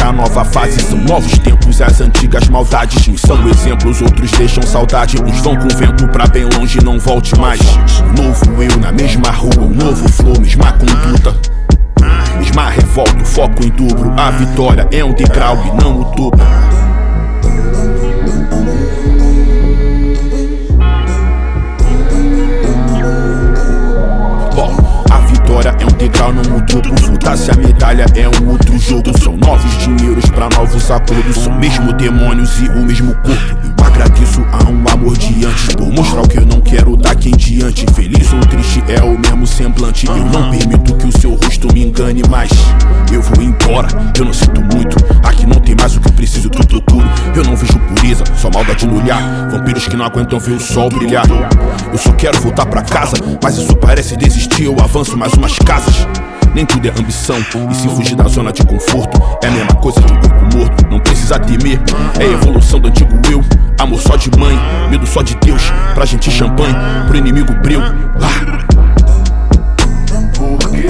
a nova fase. São novos tempos, as antigas maldades. Uns são exemplos, outros deixam saudade. Uns vão com vento pra bem longe, não volte mais. Um novo eu na mesma rua, um novo flow, mesma conduta, mesma revolta, foco em dobro. A vitória é um degrau e não o topo. É um degrau, não o topo. Voltar-se a medalha é um outro jogo. São novos dinheiros pra novos acordos. São mesmo demônios e o mesmo corpo. Eu agradeço a um amor de antes, por mostrar o que eu não quero daqui em diante. Feliz ou triste é o mesmo semblante. Eu não permito que o seu rosto me engane mais. Eu vou embora, eu não sinto muito. Aqui não tem mais o que eu preciso, que eu procuro. Eu não vejo pureza, só maldade no olhar. Vampiros que não aguentam ver o sol brilhar. Eu só quero voltar pra casa, mas isso parece desistir. Eu avanço mais umas casas. Nem tudo é ambição, e se fugir da zona de conforto é a mesma coisa de um corpo morto. Não precisa temer, é a evolução do antigo eu. Amor só de mãe, medo só de Deus. Pra gente champanhe, pro inimigo breu. Porque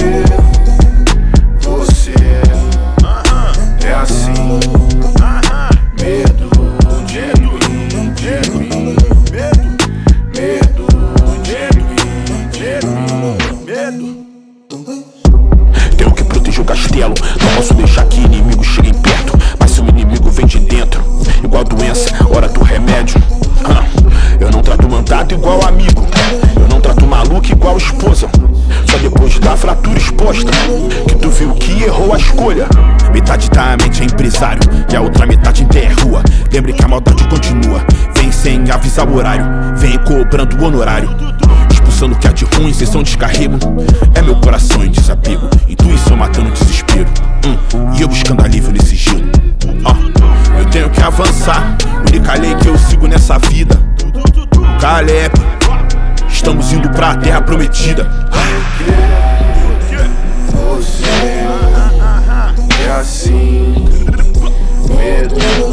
você é assim. Medo de mim, de mim. Medo de mim, de mim. Medo. Tenho que proteger o castelo, não posso deixar que inimigos cheguem perto. Mas se o inimigo vem de dentro, igual doença, hora do remédio. Eu não trato mandado igual amigo, eu não trato maluco igual esposa. Só depois da fratura exposta que tu viu que errou a escolha. Metade da mente é empresário e a outra metade ainda é rua. Lembre que a maldade continua, vem sem avisar o horário, vem cobrando o honorário, expulsando o que há de ruim, sessão de descarrego. É meu coração em desapego, intuição matando o desespero, e eu buscando alívio nesse gelo. Eu tenho que avançar, única lei que eu sigo nessa vida. Caleb, estamos indo pra terra prometida. Você é assim. Medo